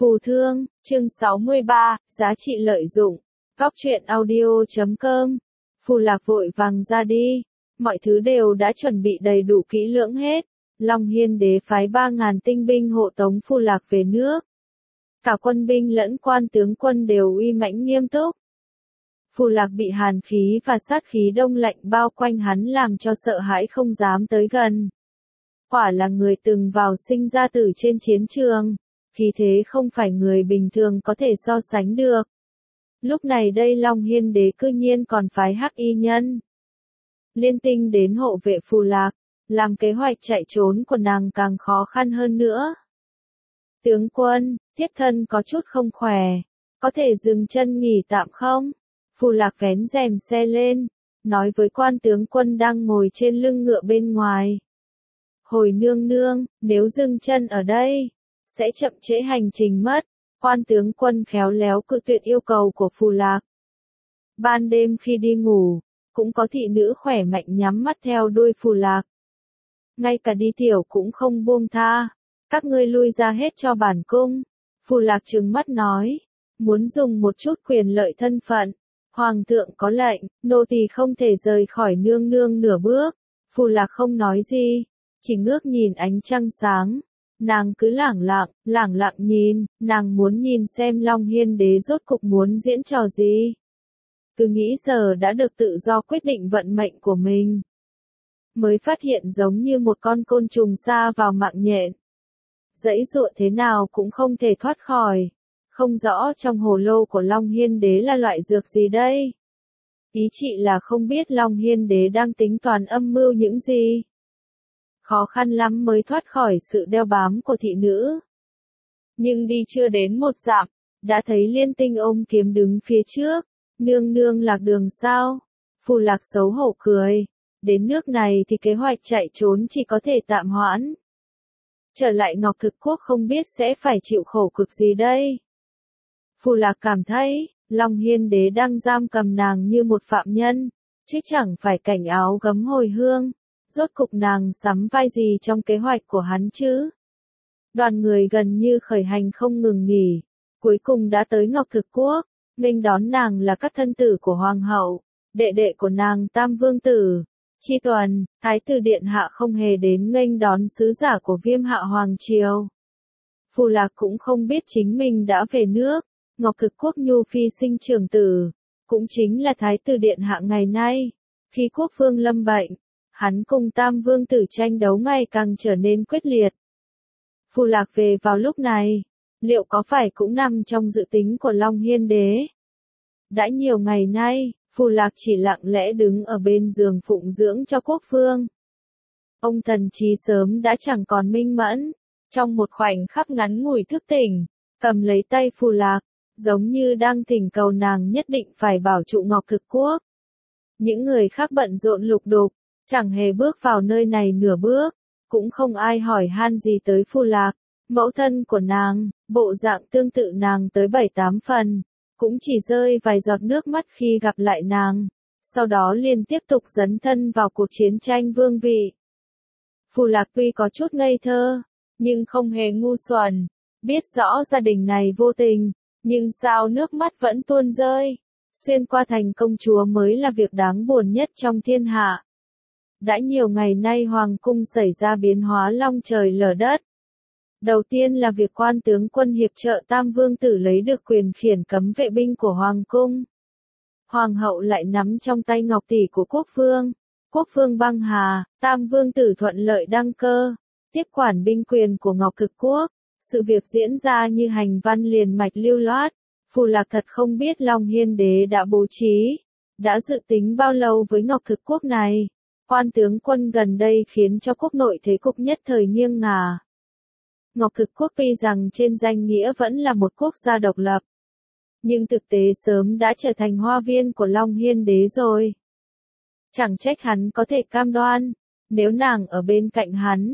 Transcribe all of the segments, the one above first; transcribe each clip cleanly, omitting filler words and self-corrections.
Phù thương, chương 63, giá trị lợi dụng. Góc truyện audio.com. Phù Lạc vội vàng ra đi. Mọi thứ đều đã chuẩn bị đầy đủ kỹ lưỡng hết. Long Hiên Đế phái 3.000 tinh binh hộ tống Phù Lạc về nước. Cả quân binh lẫn quan tướng quân đều uy mãnh nghiêm túc. Phù Lạc bị hàn khí và sát khí đông lạnh bao quanh hắn làm cho sợ hãi không dám tới gần. Quả là người từng vào sinh ra tử trên chiến trường. Khí thế không phải người bình thường có thể so sánh được. Lúc này đây Long Hiên Đế cư nhiên còn phái Hắc Y Nhân Liên Tinh đến hộ vệ Phù Lạc, làm kế hoạch chạy trốn của nàng càng khó khăn hơn nữa. Tướng quân, thiếp thân có chút không khỏe, có thể dừng chân nghỉ tạm không? Phù Lạc vén rèm xe lên, nói với quan tướng quân đang ngồi trên lưng ngựa bên ngoài. Hồi nương nương, nếu dừng chân ở đây, sẽ chậm trễ hành trình mất. Quan tướng quân khéo léo cự tuyệt yêu cầu của Phù Lạc. Ban đêm khi đi ngủ, cũng có thị nữ khỏe mạnh nhắm mắt theo đuôi Phù Lạc. Ngay cả đi tiểu cũng không buông tha. Các ngươi lui ra hết cho bản cung. Phù Lạc trừng mắt nói, muốn dùng một chút quyền lợi thân phận. Hoàng thượng có lệnh, nô tỳ không thể rời khỏi nương nương nửa bước. Phù Lạc không nói gì, chỉ ngước nhìn ánh trăng sáng. Nàng cứ lẳng lặng nhìn, nàng muốn nhìn xem Long Hiên Đế rốt cục muốn diễn trò gì. Cứ nghĩ giờ đã được tự do quyết định vận mệnh của mình. Mới phát hiện giống như một con côn trùng sa vào mạng nhện. Giãy giụa thế nào cũng không thể thoát khỏi. Không rõ trong hồ lô của Long Hiên Đế là loại dược gì đây. Ý chị là không biết Long Hiên Đế đang tính toán âm mưu những gì. Khó khăn lắm mới thoát khỏi sự đeo bám của thị nữ. Nhưng đi chưa đến một dặm, đã thấy Liên Tinh ôm kiếm đứng phía trước. Nương nương lạc đường sao? Phù Lạc xấu hổ cười. Đến nước này thì kế hoạch chạy trốn chỉ có thể tạm hoãn. Trở lại Ngọc Thực Quốc không biết sẽ phải chịu khổ cực gì đây. Phù Lạc cảm thấy, Long Hiên Đế đang giam cầm nàng như một phạm nhân, chứ chẳng phải cảnh áo gấm hồi hương. Rốt cục nàng sắm vai gì trong kế hoạch của hắn chứ? Đoàn người gần như khởi hành không ngừng nghỉ, cuối cùng đã tới Ngọc Thực Quốc, nghênh đón nàng là các thân tử của Hoàng hậu, đệ đệ của nàng Tam Vương Tử, Chi Tuần, Thái tử Điện Hạ không hề đến nghênh đón sứ giả của Viêm Hạ Hoàng Triều. Phù Lạc cũng không biết chính mình đã về nước, Ngọc Thực Quốc Nhu Phi sinh trưởng tử, cũng chính là Thái tử Điện Hạ ngày nay, khi quốc vương lâm bệnh. Hắn cùng Tam Vương Tử tranh đấu ngày càng trở nên quyết liệt. Phù Lạc về vào lúc này, liệu có phải cũng nằm trong dự tính của Long Hiên Đế? Đã nhiều ngày nay, Phù Lạc chỉ lặng lẽ đứng ở bên giường phụng dưỡng cho quốc vương. Ông thần trí sớm đã chẳng còn minh mẫn, trong một khoảnh khắc ngắn ngủi thức tỉnh, cầm lấy tay Phù Lạc, giống như đang thỉnh cầu nàng nhất định phải bảo trụ Ngọc Thực Quốc. Những người khác bận rộn lục đục, chẳng hề bước vào nơi này nửa bước, cũng không ai hỏi han gì tới Phù Lạc. Mẫu thân của nàng, bộ dạng tương tự nàng tới 7-8 phần, cũng chỉ rơi vài giọt nước mắt khi gặp lại nàng, sau đó liền tiếp tục dấn thân vào cuộc chiến tranh vương vị. Phù Lạc tuy có chút ngây thơ, nhưng không hề ngu xuẩn, biết rõ gia đình này vô tình, nhưng sao nước mắt vẫn tuôn rơi. Xuyên qua thành công chúa mới là việc đáng buồn nhất trong thiên hạ. Đã nhiều ngày nay Hoàng cung xảy ra biến hóa long trời lở đất. Đầu tiên là việc quan tướng quân hiệp trợ Tam Vương Tử lấy được quyền khiển cấm vệ binh của Hoàng cung. Hoàng hậu lại nắm trong tay ngọc tỷ của quốc vương. Quốc vương băng hà, Tam Vương Tử thuận lợi đăng cơ, tiếp quản binh quyền của Ngọc Thực Quốc. Sự việc diễn ra như hành văn liền mạch lưu loát. Phù Lạc thật không biết Long Hiên Đế đã bố trí, đã dự tính bao lâu với Ngọc Thực Quốc này. Quan tướng quân gần đây khiến cho quốc nội thế cục nhất thời nghiêng ngả. Ngọc Thực Quốc tuy rằng trên danh nghĩa vẫn là một quốc gia độc lập, nhưng thực tế sớm đã trở thành hoa viên của Long Hiên Đế rồi. Chẳng trách hắn có thể cam đoan, nếu nàng ở bên cạnh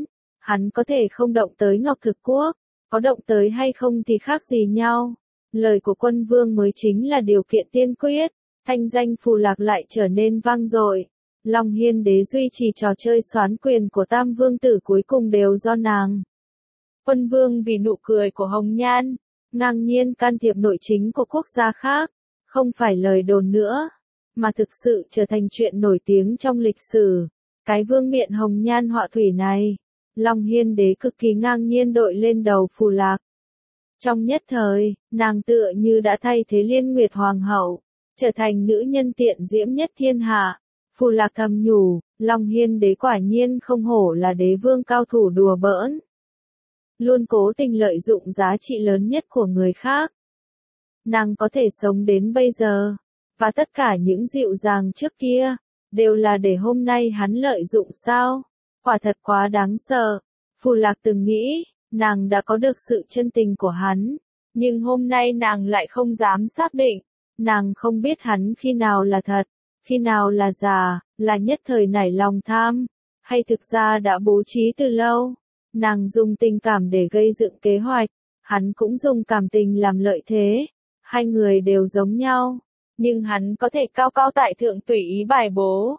hắn có thể không động tới Ngọc Thực Quốc, có động tới hay không thì khác gì nhau. Lời của quân vương mới chính là điều kiện tiên quyết, thanh danh Phù Lạc lại trở nên vang dội. Long Hiên Đế duy trì trò chơi soán quyền của Tam Vương Tử cuối cùng đều do nàng. Quân vương vì nụ cười của Hồng Nhan, ngang nhiên can thiệp nội chính của quốc gia khác, không phải lời đồn nữa, mà thực sự trở thành chuyện nổi tiếng trong lịch sử. Cái vương miện hồng nhan họa thủy này, Long Hiên Đế cực kỳ ngang nhiên đội lên đầu Phù Lạc. Trong nhất thời, nàng tựa như đã thay thế Liên Nguyệt Hoàng hậu, trở thành nữ nhân tiện diễm nhất thiên hạ. Phù Lạc thầm nhủ, Long Hiên Đế quả nhiên không hổ là đế vương cao thủ đùa bỡn. Luôn cố tình lợi dụng giá trị lớn nhất của người khác. Nàng có thể sống đến bây giờ, và tất cả những dịu dàng trước kia, đều là để hôm nay hắn lợi dụng sao? Quả thật quá đáng sợ. Phù Lạc từng nghĩ, nàng đã có được sự chân tình của hắn, nhưng hôm nay nàng lại không dám xác định. Nàng không biết hắn khi nào là thật, khi nào là giả, là nhất thời nảy lòng tham, hay thực ra đã bố trí từ lâu. Nàng dùng tình cảm để gây dựng kế hoạch, hắn cũng dùng cảm tình làm lợi thế. Hai người đều giống nhau, nhưng hắn có thể cao cao tại thượng tùy ý bài bố.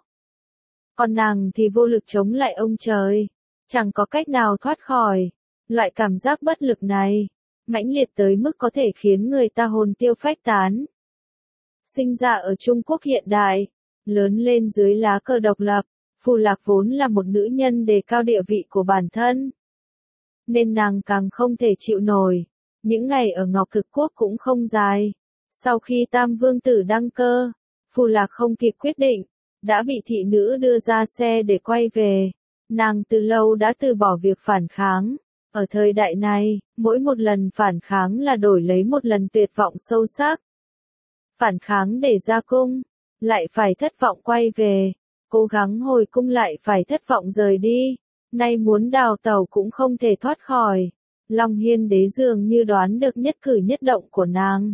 Còn nàng thì vô lực chống lại ông trời, chẳng có cách nào thoát khỏi. Loại cảm giác bất lực này, mãnh liệt tới mức có thể khiến người ta hồn tiêu phách tán. Sinh ra ở Trung Quốc hiện đại, lớn lên dưới lá cờ độc lập, Phù Lạc vốn là một nữ nhân đề cao địa vị của bản thân. Nên nàng càng không thể chịu nổi. Những ngày ở Ngọc Thực Quốc cũng không dài. Sau khi Tam Vương Tử đăng cơ, Phù Lạc không kịp quyết định, đã bị thị nữ đưa ra xe để quay về. Nàng từ lâu đã từ bỏ việc phản kháng. Ở thời đại này, mỗi một lần phản kháng là đổi lấy một lần tuyệt vọng sâu sắc. Phản kháng để ra cung, lại phải thất vọng quay về. Cố gắng hồi cung lại phải thất vọng rời đi. Nay muốn đào tẩu cũng không thể thoát khỏi. Long Hiên Đế dường như đoán được nhất cử nhất động của nàng.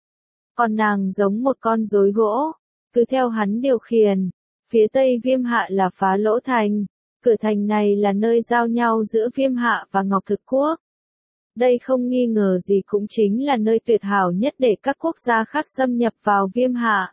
Còn nàng giống một con rối gỗ, cứ theo hắn điều khiển. Phía tây Viêm Hạ là Phá Lỗ Thành. Cửa thành này là nơi giao nhau giữa Viêm Hạ và Ngọc Thực Quốc. Đây không nghi ngờ gì cũng chính là nơi tuyệt hảo nhất để các quốc gia khác xâm nhập vào Viêm Hạ.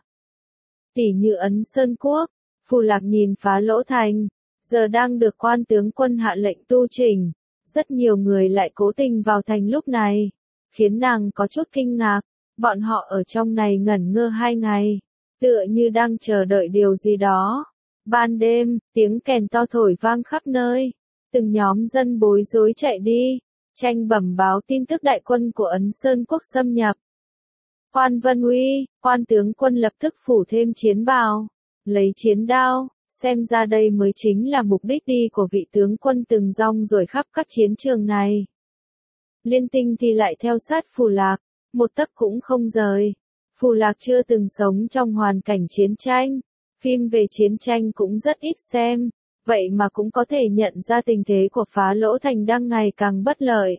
Tỉ như Ấn Sơn Quốc, Phù Lạc nhìn Phá Lỗ Thành, giờ đang được quan tướng quân hạ lệnh tu chỉnh. Rất nhiều người lại cố tình vào thành lúc này, khiến nàng có chút kinh ngạc. Bọn họ ở trong này ngẩn ngơ 2 ngày, tựa như đang chờ đợi điều gì đó. Ban đêm, tiếng kèn to thổi vang khắp nơi, từng nhóm dân bối rối chạy đi, tranh bẩm báo tin tức đại quân của Ấn Sơn Quốc xâm nhập. Quan Vân Uy, quan tướng quân lập tức phủ thêm chiến bào, lấy chiến đao, xem ra đây mới chính là mục đích đi của vị tướng quân từng rong ruổi khắp các chiến trường này. Liên Tinh thì lại theo sát Phù Lạc, một tấc cũng không rời. Phù Lạc chưa từng sống trong hoàn cảnh chiến tranh, phim về chiến tranh cũng rất ít xem, vậy mà cũng có thể nhận ra tình thế của Phá Lỗ Thành đang ngày càng bất lợi.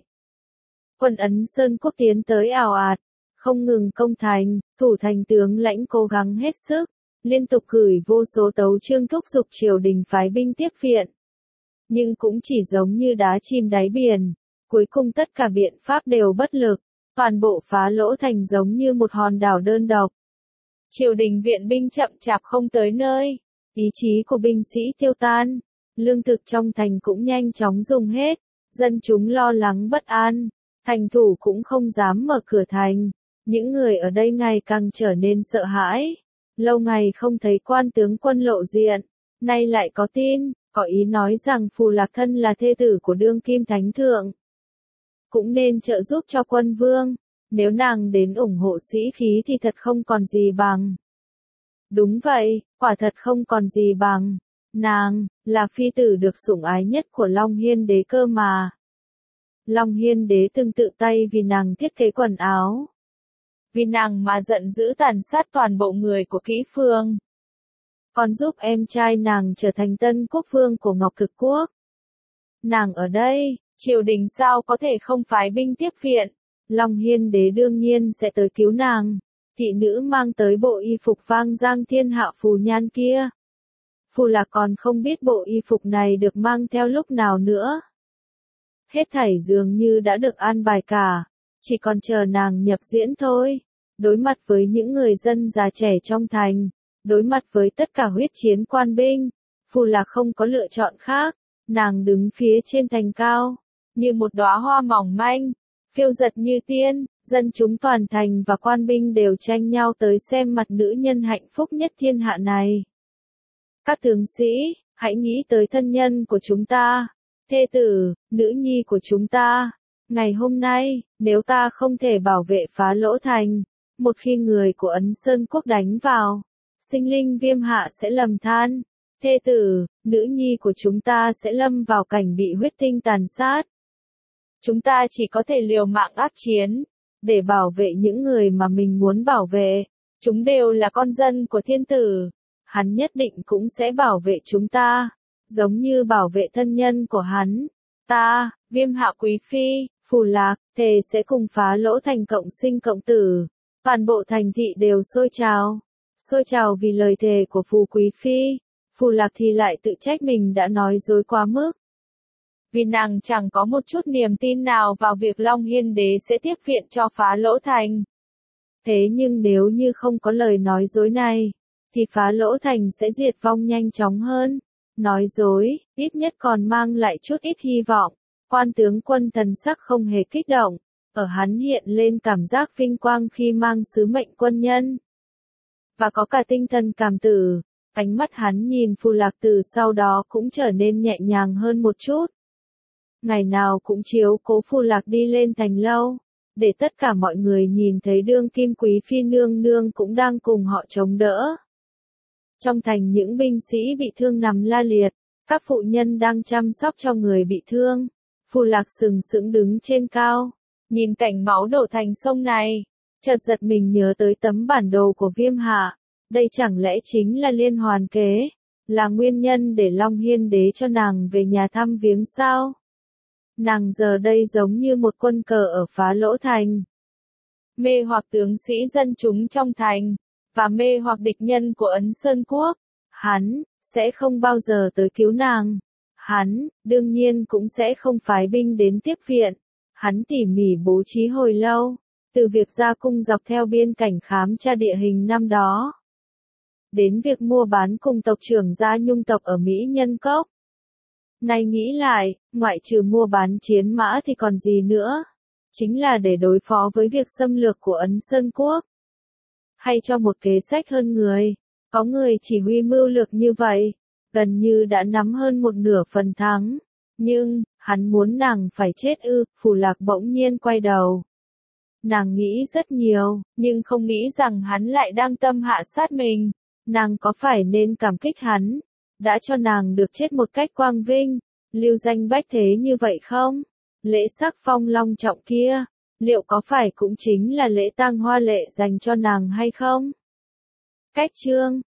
Quân Ấn Sơn Quốc tiến tới ào ạt, không ngừng công thành, thủ thành tướng lãnh cố gắng hết sức, liên tục gửi vô số tấu chương thúc giục triều đình phái binh tiếp viện. Nhưng cũng chỉ giống như đá chìm đáy biển, cuối cùng tất cả biện pháp đều bất lực, toàn bộ Phá Lỗ Thành giống như một hòn đảo đơn độc. Triều đình viện binh chậm chạp không tới nơi, ý chí của binh sĩ tiêu tan, lương thực trong thành cũng nhanh chóng dùng hết, dân chúng lo lắng bất an, thành thủ cũng không dám mở cửa thành, những người ở đây ngày càng trở nên sợ hãi. Lâu ngày không thấy quan tướng quân lộ diện, nay lại có tin, có ý nói rằng Phù Lạc thân là thê tử của đương kim thánh thượng. Cũng nên trợ giúp cho quân vương, nếu nàng đến ủng hộ sĩ khí thì thật không còn gì bằng. Đúng vậy, quả thật không còn gì bằng. Nàng, là phi tử được sủng ái nhất của Long Hiên Đế cơ mà. Long Hiên Đế từng tự tay vì nàng thiết kế quần áo. Vì nàng mà giận dữ tàn sát toàn bộ người của Kỹ Phương. Còn giúp em trai nàng trở thành tân quốc vương của Ngọc Thực Quốc. Nàng ở đây, triều đình sao có thể không phái binh tiếp viện. Long Hiên Đế đương nhiên sẽ tới cứu nàng. Thị nữ mang tới bộ y phục vang giang thiên hạ phù nhan kia. Phù Lạc còn không biết bộ y phục này được mang theo lúc nào nữa. Hết thảy dường như đã được an bài cả, chỉ còn chờ nàng nhập diễn thôi. Đối mặt với những người dân già trẻ trong thành, đối mặt với tất cả huyết chiến quan binh, Phù Lạc không có lựa chọn khác. Nàng đứng phía trên thành cao, như một đóa hoa mỏng manh, phiêu dật như tiên, dân chúng toàn thành và quan binh đều tranh nhau tới xem mặt nữ nhân hạnh phúc nhất thiên hạ này. Các tướng sĩ, hãy nghĩ tới thân nhân của chúng ta, thê tử, nữ nhi của chúng ta. Ngày hôm nay, nếu ta không thể bảo vệ Phá Lỗ Thành, một khi người của Ấn Sơn Quốc đánh vào, sinh linh Viêm Hạ sẽ lầm than, thê tử, nữ nhi của chúng ta sẽ lâm vào cảnh bị huyết tinh tàn sát. Chúng ta chỉ có thể liều mạng ác chiến, để bảo vệ những người mà mình muốn bảo vệ. Chúng đều là con dân của thiên tử. Hắn nhất định cũng sẽ bảo vệ chúng ta, giống như bảo vệ thân nhân của hắn. Ta, Viêm Hạ Quý Phi, Phù Lạc, thề sẽ cùng Phá Lỗ Thành cộng sinh cộng tử. Toàn bộ thành thị đều sôi trào vì lời thề của Phù Quý Phi. Phù Lạc thì lại tự trách mình đã nói dối quá mức. Vì nàng chẳng có một chút niềm tin nào vào việc Long Hiên Đế sẽ tiếp viện cho Phá Lỗ Thành. Thế nhưng nếu như không có lời nói dối này, thì Phá Lỗ Thành sẽ diệt vong nhanh chóng hơn. Nói dối, ít nhất còn mang lại chút ít hy vọng. Quan tướng quân thần sắc không hề kích động, ở hắn hiện lên cảm giác vinh quang khi mang sứ mệnh quân nhân. Và có cả tinh thần cảm tử, ánh mắt hắn nhìn Phù Lạc từ sau đó cũng trở nên nhẹ nhàng hơn một chút. Ngày nào cũng chiếu cố Phù Lạc đi lên thành lâu, để tất cả mọi người nhìn thấy đương kim quý phi nương nương cũng đang cùng họ chống đỡ. Trong thành những binh sĩ bị thương nằm la liệt, các phụ nhân đang chăm sóc cho người bị thương. Phù Lạc sừng sững đứng trên cao, nhìn cảnh máu đổ thành sông này, chợt giật mình nhớ tới tấm bản đồ của Viêm Hạ. Đây chẳng lẽ chính là liên hoàn kế, là nguyên nhân để Long Hiên Đế cho nàng về nhà thăm viếng sao? Nàng giờ đây giống như một quân cờ ở Phá Lỗ Thành, mê hoặc tướng sĩ dân chúng trong thành, và mê hoặc địch nhân của Ấn Sơn Quốc. Hắn sẽ không bao giờ tới cứu nàng. Hắn, đương nhiên cũng sẽ không phái binh đến tiếp viện. Hắn tỉ mỉ bố trí hồi lâu, từ việc ra cung dọc theo biên cảnh khám tra địa hình năm đó, đến việc mua bán cùng tộc trưởng Gia Nhung tộc ở Mỹ Nhân Cốc. Nay nghĩ lại, ngoại trừ mua bán chiến mã thì còn gì nữa? Chính là để đối phó với việc xâm lược của Ấn Sơn Quốc. Hay cho một kế sách hơn người, có người chỉ huy mưu lược như vậy, gần như đã nắm hơn một nửa phần thắng. Nhưng, hắn muốn nàng phải chết ư? Phù Lạc bỗng nhiên quay đầu. Nàng nghĩ rất nhiều, nhưng không nghĩ rằng hắn lại đang tâm hạ sát mình. Nàng có phải nên cảm kích hắn, đã cho nàng được chết một cách quang vinh, lưu danh bách thế như vậy không? Lễ sắc phong long trọng kia, liệu có phải cũng chính là lễ tang hoa lệ dành cho nàng hay không? Cách chương